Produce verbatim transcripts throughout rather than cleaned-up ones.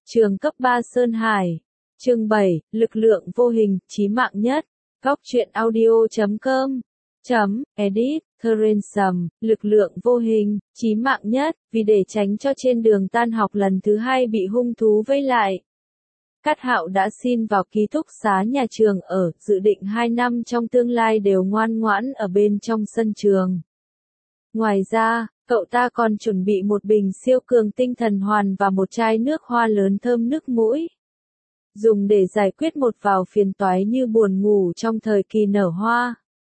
Trường cấp ba Sơn Hải. Chương bảy, lực lượng vô hình, chí mạng nhất. Góc truyện audio chấm com. Chấm, edit, Ransom, lực lượng vô hình, chí mạng nhất, vì để tránh cho trên đường tan học lần thứ hai bị hung thú vây lại. Cát Hạo đã xin vào ký túc xá nhà trường ở, dự định hai năm trong tương lai đều ngoan ngoãn ở bên trong sân trường. Ngoài ra, cậu ta còn chuẩn bị một bình siêu cường tinh thần hoàn và một chai nước hoa lớn thơm nước mũi. Dùng để giải quyết một vài phiền toái như buồn ngủ trong thời kỳ nở hoa.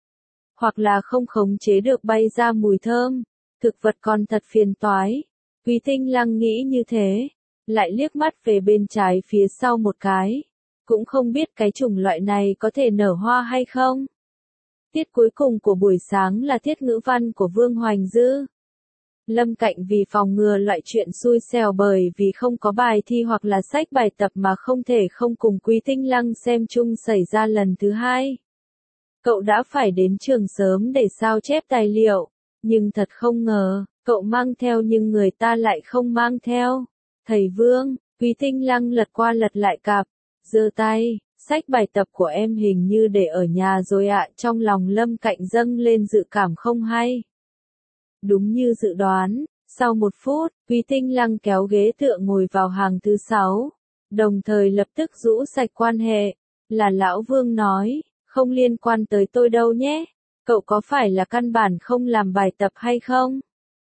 Hoặc là không khống chế được bay ra mùi thơm. Thực vật còn thật phiền toái. Quý Tinh Lăng nghĩ như thế. Lại liếc mắt về bên trái phía sau một cái. Cũng không biết cái chủng loại này có thể nở hoa hay không. Tiết cuối cùng của buổi sáng là tiết ngữ văn của Vương Hoành Dư. Lâm Cạnh vì phòng ngừa loại chuyện xui xẻo bởi vì không có bài thi hoặc là sách bài tập mà không thể không cùng Quý Tinh Lăng xem chung xảy ra lần thứ hai. Cậu đã phải đến trường sớm để sao chép tài liệu, nhưng thật không ngờ, cậu mang theo nhưng người ta lại không mang theo. Thầy Vương, Quý Tinh Lăng lật qua lật lại cặp, giơ tay, sách bài tập của em hình như để ở nhà rồi ạ. Trong lòng Lâm Cạnh dâng lên dự cảm không hay. Đúng như dự đoán, sau một phút, Quý Tinh Lăng kéo ghế tựa ngồi vào hàng thứ sáu, đồng thời lập tức rũ sạch quan hệ, là Lão Vương nói, không liên quan tới tôi đâu nhé, cậu có phải là căn bản không làm bài tập hay không?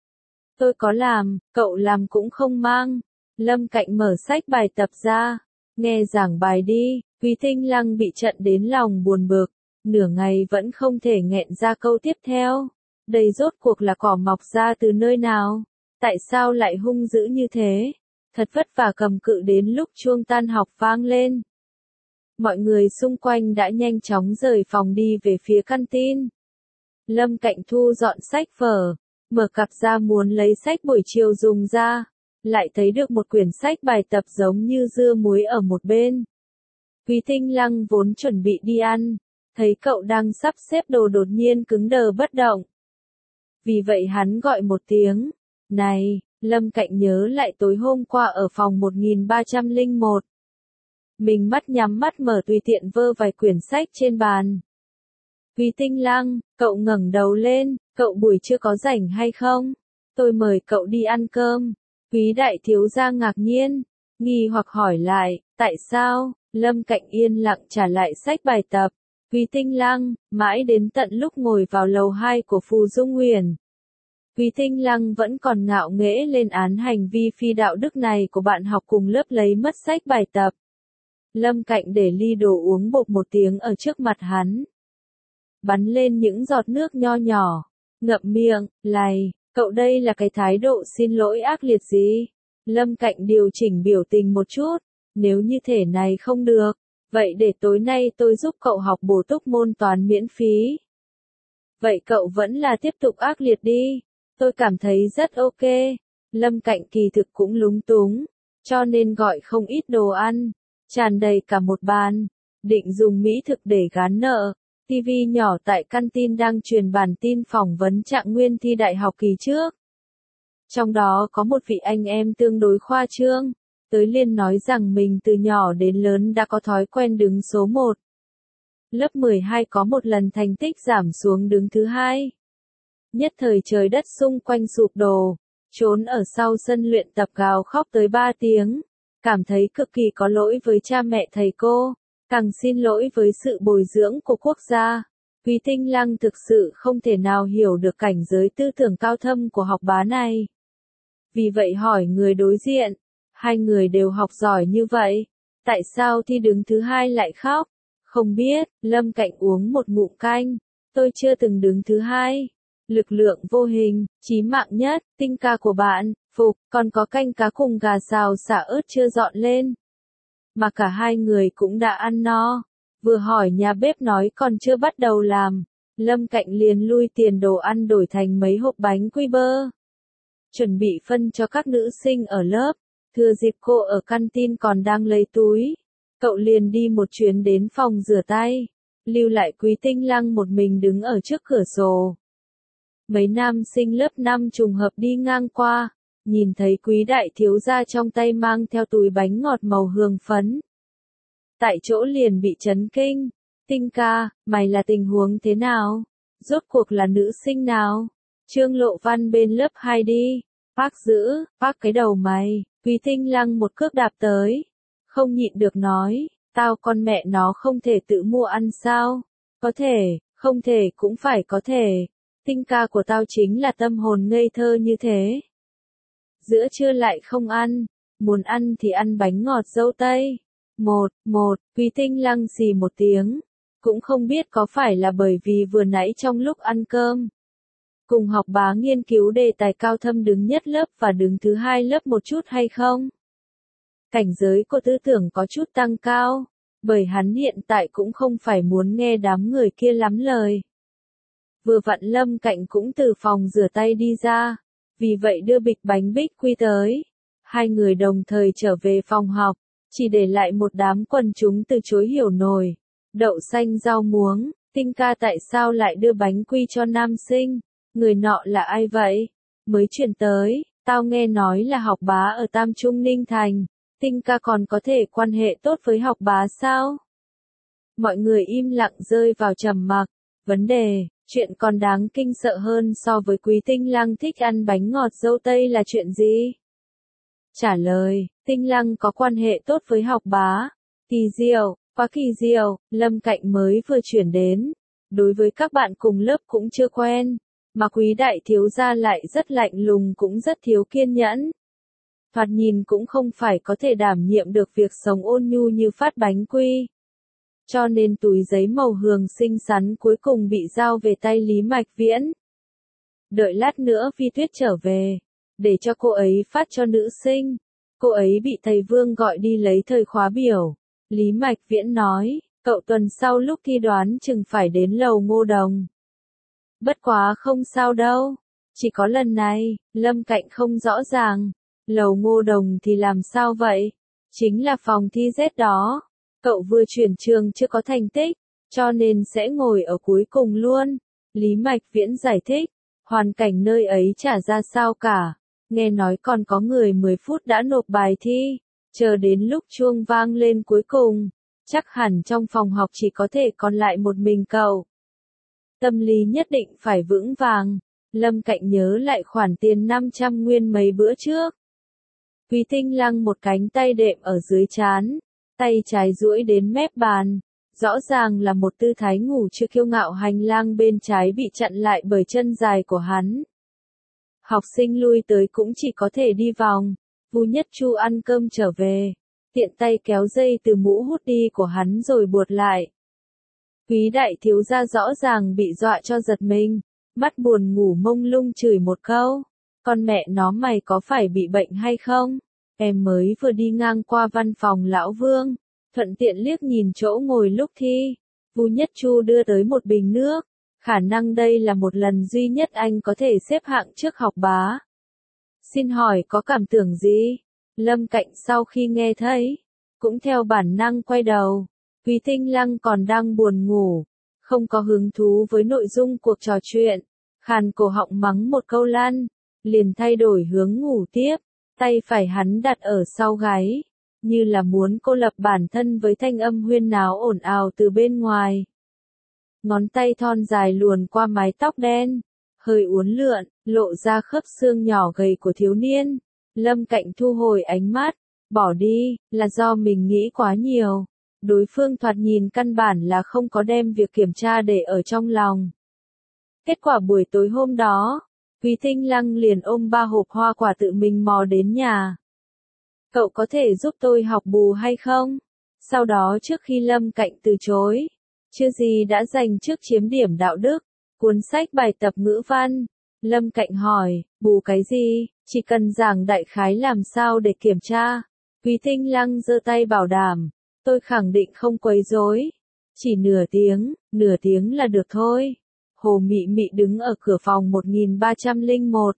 Tôi có làm, cậu làm cũng không mang. Lâm Cạnh mở sách bài tập ra, nghe giảng bài đi. Quý Tinh Lăng bị trận đến lòng buồn bực, nửa ngày vẫn không thể nghẹn ra câu tiếp theo. Đây rốt cuộc là cỏ mọc ra từ nơi nào? Tại sao lại hung dữ như thế? Thật vất vả cầm cự đến lúc chuông tan học vang lên. Mọi người xung quanh đã nhanh chóng rời phòng đi về phía căn tin. Lâm Cạnh thu dọn sách vở, mở cặp ra muốn lấy sách buổi chiều dùng ra, lại thấy được một quyển sách bài tập giống như dưa muối ở một bên. Quý Tinh Lăng vốn chuẩn bị đi ăn, thấy cậu đang sắp xếp đồ đột nhiên cứng đờ bất động. Vì vậy hắn gọi một tiếng, này, Lâm Cạnh nhớ lại tối hôm qua ở phòng một nghìn ba trăm lẻ một. Mình mắt nhắm mắt mở tùy tiện vơ vài quyển sách trên bàn. Quý Tinh Lăng, cậu ngẩng đầu lên, cậu buổi trưa có rảnh hay không? Tôi mời cậu đi ăn cơm. Quý đại thiếu gia ngạc nhiên, nghi hoặc hỏi lại, tại sao? Lâm Cạnh yên lặng trả lại sách bài tập. Quý Tinh Lăng, mãi đến tận lúc ngồi vào lầu hai của Phù Dung Huyền. Quý Tinh Lăng vẫn còn ngạo nghễ lên án hành vi phi đạo đức này của bạn học cùng lớp lấy mất sách bài tập. Lâm Cạnh để ly đồ uống bột một tiếng ở trước mặt hắn. Bắn lên những giọt nước nho nhỏ, ngậm miệng, lày, cậu đây là cái thái độ xin lỗi ác liệt gì? Lâm Cạnh điều chỉnh biểu tình một chút, nếu như thể này không được. Vậy để tối nay tôi giúp cậu học bổ túc môn toán miễn phí. Vậy cậu vẫn là tiếp tục ác liệt đi. Tôi cảm thấy rất ok. Lâm Cạnh kỳ thực cũng lúng túng, cho nên gọi không ít đồ ăn, tràn đầy cả một bàn. Định dùng mỹ thực để gán nợ. ti vi nhỏ tại căn tin đang truyền bản tin phỏng vấn trạng nguyên thi đại học kỳ trước. Trong đó có một vị anh em tương đối khoa trương. Tới liền nói rằng mình từ nhỏ đến lớn đã có thói quen đứng số một. Lớp mười hai có một lần thành tích giảm xuống đứng thứ hai. Nhất thời trời đất xung quanh sụp đổ, trốn ở sau sân luyện tập gào khóc tới ba tiếng, cảm thấy cực kỳ có lỗi với cha mẹ thầy cô, càng xin lỗi với sự bồi dưỡng của quốc gia. Quý Tinh Lăng thực sự không thể nào hiểu được cảnh giới tư tưởng cao thâm của học bá này. Vì vậy hỏi người đối diện. Hai người đều học giỏi như vậy, tại sao thi đứng thứ hai lại khóc? Không biết. Lâm Cạnh uống một ngụm canh, tôi chưa từng đứng thứ hai. Lực lượng vô hình, chí mạng nhất, tinh ca của bạn, phục, còn có canh cá cùng gà xào xả ớt chưa dọn lên. Mà cả hai người cũng đã ăn no, vừa hỏi nhà bếp nói còn chưa bắt đầu làm, Lâm Cạnh liền lui tiền đồ ăn đổi thành mấy hộp bánh quy bơ. Chuẩn bị phân cho các nữ sinh ở lớp. Thừa dịp cô ở căn tin còn đang lấy túi, cậu liền đi một chuyến đến phòng rửa tay, lưu lại Quý Tinh Lăng một mình đứng ở trước cửa sổ. Mấy nam sinh lớp năm trùng hợp đi ngang qua, nhìn thấy Quý đại thiếu gia trong tay mang theo túi bánh ngọt màu hương phấn. Tại chỗ liền bị chấn kinh. Tinh ca, mày là tình huống thế nào? Rốt cuộc là nữ sinh nào? Trương Lộ Văn bên lớp hai đi. Bác giữ, bác cái đầu mày. Quý Tinh Lăng một cước đạp tới. Không nhịn được nói, tao con mẹ nó không thể tự mua ăn sao? Có thể, không thể cũng phải có thể. Tinh ca của tao chính là tâm hồn ngây thơ như thế. Giữa trưa lại không ăn, muốn ăn thì ăn bánh ngọt dâu tây. Một, một, Quý Tinh Lăng xì một tiếng. Cũng không biết có phải là bởi vì vừa nãy trong lúc ăn cơm. Cùng học bá nghiên cứu đề tài cao thâm đứng nhất lớp và đứng thứ hai lớp một chút hay không? Cảnh giới của tư tưởng có chút tăng cao, bởi hắn hiện tại cũng không phải muốn nghe đám người kia lắm lời. Vừa vặn Lâm Cạnh cũng từ phòng rửa tay đi ra, vì vậy đưa bịch bánh bích quy tới. Hai người đồng thời trở về phòng học, chỉ để lại một đám quần chúng từ chối hiểu nổi. Đậu xanh rau muống, Tinh ca tại sao lại đưa bánh quy cho nam sinh? Người nọ là ai vậy? Mới chuyển tới, tao nghe nói là học bá ở Tam Trung Ninh Thành. Tinh ca còn có thể quan hệ tốt với học bá sao? Mọi người im lặng rơi vào trầm mặc. Vấn đề, chuyện còn đáng kinh sợ hơn so với Quý Tinh Lăng thích ăn bánh ngọt dâu tây là chuyện gì? Trả lời, Tinh Lăng có quan hệ tốt với học bá. Kỳ diệu, quá kỳ diệu, Lâm Cạnh mới vừa chuyển đến. Đối với các bạn cùng lớp cũng chưa quen. Mà Quý đại thiếu gia lại rất lạnh lùng cũng rất thiếu kiên nhẫn. Thoạt nhìn cũng không phải có thể đảm nhiệm được việc sống ôn nhu như phát bánh quy. Cho nên túi giấy màu hường xinh xắn cuối cùng bị giao về tay Lý Mạch Viễn. Đợi lát nữa Vi Tuyết trở về, để cho cô ấy phát cho nữ sinh. Cô ấy bị thầy Vương gọi đi lấy thời khóa biểu. Lý Mạch Viễn nói, cậu tuần sau lúc thi đoán chừng phải đến lầu Ngô Đồng. Bất quá không sao đâu, chỉ có lần này, Lâm Cạnh không rõ ràng. Lầu Ngô Đồng thì làm sao vậy? Chính là phòng thi Z đó. Cậu vừa chuyển trường chưa có thành tích, cho nên sẽ ngồi ở cuối cùng luôn. Lý Mạch Viễn giải thích, hoàn cảnh nơi ấy chả ra sao cả. Nghe nói còn có người mười phút đã nộp bài thi, chờ đến lúc chuông vang lên cuối cùng, chắc hẳn trong phòng học chỉ có thể còn lại một mình cậu. Tâm lý nhất định phải vững vàng. Lâm Cạnh nhớ lại khoản tiền năm trăm nguyên mấy bữa trước. Quý Tinh Lăng một cánh tay đệm ở dưới trán, tay trái duỗi đến mép bàn, rõ ràng là một tư thái ngủ chưa kiêu ngạo. Hành lang bên trái bị chặn lại bởi chân dài của hắn. Học sinh lui tới cũng chỉ có thể đi vòng. Vu Nhất Chu ăn cơm trở về, tiện tay kéo dây từ mũ hút đi của hắn rồi buộc lại. Quý đại thiếu gia rõ ràng bị dọa cho giật mình, mắt buồn ngủ mông lung chửi một câu. Con mẹ nó mày có phải bị bệnh hay không? Em mới vừa đi ngang qua văn phòng lão Vương, thuận tiện liếc nhìn chỗ ngồi lúc thi. Vu Nhất Chu đưa tới một bình nước. Khả năng đây là một lần duy nhất anh có thể xếp hạng trước học bá. Xin hỏi có cảm tưởng gì? Lâm Cạnh sau khi nghe thấy, cũng theo bản năng quay đầu. Quý Tinh Lăng còn đang buồn ngủ, không có hứng thú với nội dung cuộc trò chuyện. Khàn cổ họng mắng một câu lan, liền thay đổi hướng ngủ tiếp. Tay phải hắn đặt ở sau gáy, như là muốn cô lập bản thân với thanh âm huyên náo ồn ào từ bên ngoài. Ngón tay thon dài luồn qua mái tóc đen, hơi uốn lượn, lộ ra khớp xương nhỏ gầy của thiếu niên. Lâm Cạnh thu hồi ánh mắt, bỏ đi, là do mình nghĩ quá nhiều. Đối phương thoạt nhìn căn bản là không có đem việc kiểm tra để ở trong lòng. Kết quả buổi tối hôm đó, Quý Tinh Lăng liền ôm ba hộp hoa quả tự mình mò đến nhà. Cậu có thể giúp tôi học bù hay không? Sau đó trước khi Lâm Cạnh từ chối, chưa gì đã giành trước chiếm điểm đạo đức, cuốn sách bài tập ngữ văn. Lâm Cạnh hỏi, bù cái gì, chỉ cần giảng đại khái làm sao để kiểm tra. Quý Tinh Lăng giơ tay bảo đảm, tôi khẳng định không quấy rối. Chỉ nửa tiếng, nửa tiếng là được thôi. Hồ Mị Mị đứng ở cửa phòng một nghìn ba trăm lẻ một.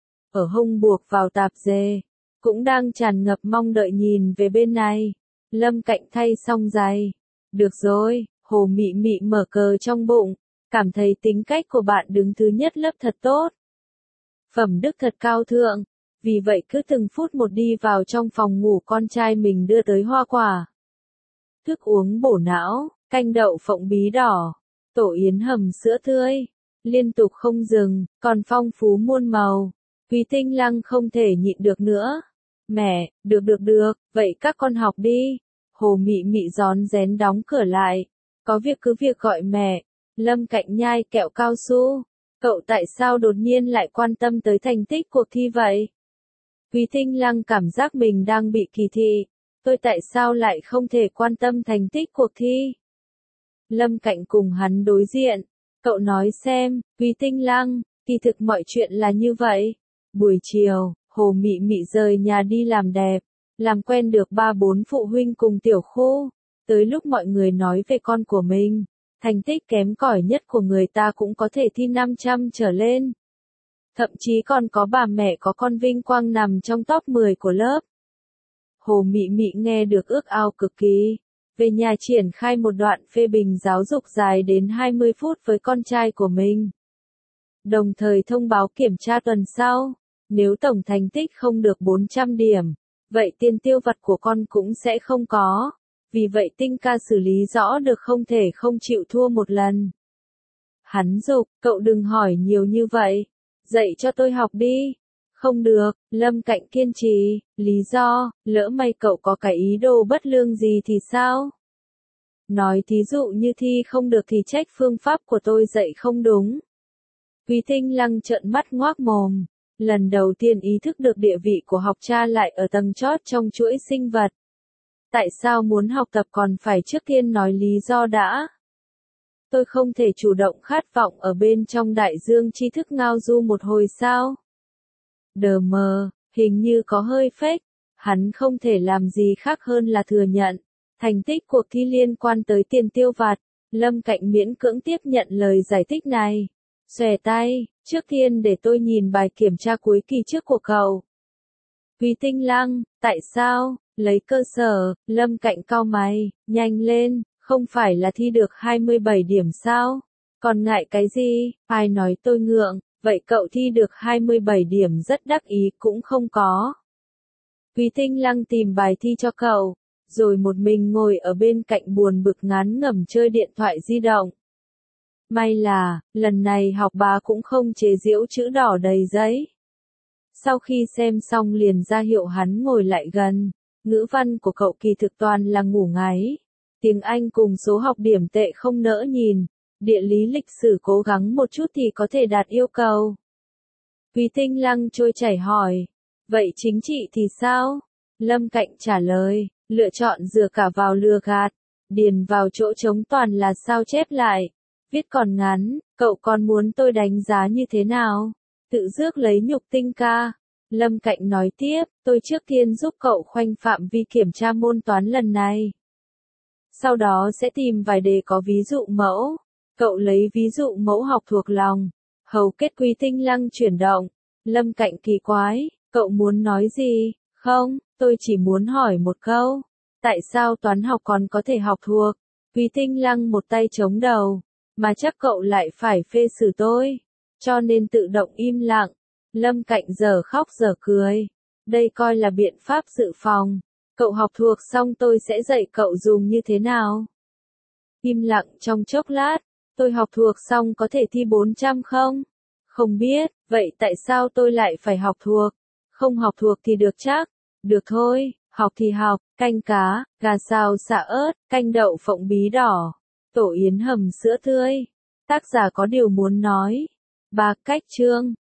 Ở hông buộc vào tạp dề, cũng đang tràn ngập mong đợi nhìn về bên này. Lâm Cạnh thay xong giày. Được rồi, Hồ Mị Mị mở cờ trong bụng, cảm thấy tính cách của bạn đứng thứ nhất lớp thật tốt. Phẩm đức thật cao thượng, vì vậy cứ từng phút một đi vào trong phòng ngủ con trai mình đưa tới hoa quả. Thức uống bổ não, canh đậu phộng bí đỏ, tổ yến hầm sữa tươi, liên tục không dừng, còn phong phú muôn màu. Quý Tinh Lăng không thể nhịn được nữa. Mẹ, được được được, vậy các con học đi. Hồ Mị Mị rón rén đóng cửa lại. Có việc cứ việc gọi mẹ. Lâm Cạnh nhai kẹo cao su. Cậu tại sao đột nhiên lại quan tâm tới thành tích cuộc thi vậy? Quý Tinh Lăng cảm giác mình đang bị kỳ thị. Tôi tại sao lại không thể quan tâm thành tích cuộc thi? Lâm Cạnh cùng hắn đối diện. Cậu nói xem, Quý Tinh Lăng, kỳ thực mọi chuyện là như vậy. Buổi chiều, Hồ Mị Mị rời nhà đi làm đẹp, làm quen được ba bốn phụ huynh cùng tiểu khu. Tới lúc mọi người nói về con của mình, thành tích kém cỏi nhất của người ta cũng có thể thi năm trăm trở lên. Thậm chí còn có bà mẹ có con vinh quang nằm trong top mười của lớp. Hồ Mị Mị nghe được ước ao cực kỳ. Về nhà triển khai một đoạn phê bình giáo dục dài đến hai mươi phút với con trai của mình. Đồng thời thông báo kiểm tra tuần sau. Nếu tổng thành tích không được bốn trăm điểm, vậy tiền tiêu vặt của con cũng sẽ không có. Vì vậy Tinh ca xử lý rõ được không thể không chịu thua một lần. Hắn giục, cậu đừng hỏi nhiều như vậy. Dạy cho tôi học đi. Không được, Lâm Cạnh kiên trì, lý do, lỡ may cậu có cái ý đồ bất lương gì thì sao? Nói thí dụ như thi không được thì trách phương pháp của tôi dạy không đúng. Quý Tinh Lăng trợn mắt ngoác mồm, lần đầu tiên ý thức được địa vị của học cha lại ở tầng chót trong chuỗi sinh vật. Tại sao muốn học tập còn phải trước tiên nói lý do đã? Tôi không thể chủ động khát vọng ở bên trong đại dương tri thức ngao du một hồi sao? Đờ mờ, hình như có hơi fake, hắn không thể làm gì khác hơn là thừa nhận. Thành tích cuộc thi liên quan tới tiền tiêu vặt, Lâm Cạnh miễn cưỡng tiếp nhận lời giải thích này. Xòe tay, trước tiên để tôi nhìn bài kiểm tra cuối kỳ trước của cậu. Quý Tinh Lăng, tại sao? Lấy cơ sở, Lâm Cạnh cau mày, nhanh lên, không phải là thi được hai mươi bảy điểm sao? Còn ngại cái gì? Ai nói tôi ngượng, vậy cậu thi được hai mươi bảy điểm rất đắc ý cũng không có. Quý Tinh Lăng tìm bài thi cho cậu, rồi một mình ngồi ở bên cạnh buồn bực ngán ngẩm chơi điện thoại di động. May là, lần này học bá cũng không chế giễu chữ đỏ đầy giấy. Sau khi xem xong liền ra hiệu hắn ngồi lại gần, ngữ văn của cậu kỳ thực toàn là ngủ ngáy. Tiếng Anh cùng số học điểm tệ không nỡ nhìn, địa lý lịch sử cố gắng một chút thì có thể đạt yêu cầu. Quý Tinh Lăng trôi chảy hỏi, vậy chính trị thì sao? Lâm Cạnh trả lời, lựa chọn dựa cả vào lừa gạt, điền vào chỗ trống toàn là sao chép lại. Viết còn ngắn, cậu còn muốn tôi đánh giá như thế nào? Tự rước lấy nhục Tinh ca. Lâm Cạnh nói tiếp, tôi trước tiên giúp cậu khoanh phạm vi kiểm tra môn toán lần này. Sau đó sẽ tìm vài đề có ví dụ mẫu. Cậu lấy ví dụ mẫu học thuộc lòng. Hầu kết. Quý Tinh Lăng chuyển động. Lâm Cạnh kỳ quái, cậu muốn nói gì? Không, tôi chỉ muốn hỏi một câu. Tại sao toán học còn có thể học thuộc? Quý Tinh Lăng một tay chống đầu. Mà chắc cậu lại phải phê xử tôi. Cho nên tự động im lặng. Lâm Cạnh giờ khóc giờ cười. Đây coi là biện pháp dự phòng. Cậu học thuộc xong tôi sẽ dạy cậu dùng như thế nào? Im lặng trong chốc lát. Tôi học thuộc xong có thể thi bốn trăm không? Không biết, vậy tại sao tôi lại phải học thuộc? Không học thuộc thì được chắc. Được thôi, học thì học, canh cá, gà xào xả ớt, canh đậu phộng bí đỏ, tổ yến hầm sữa tươi. Tác giả có điều muốn nói. Ba cách chương.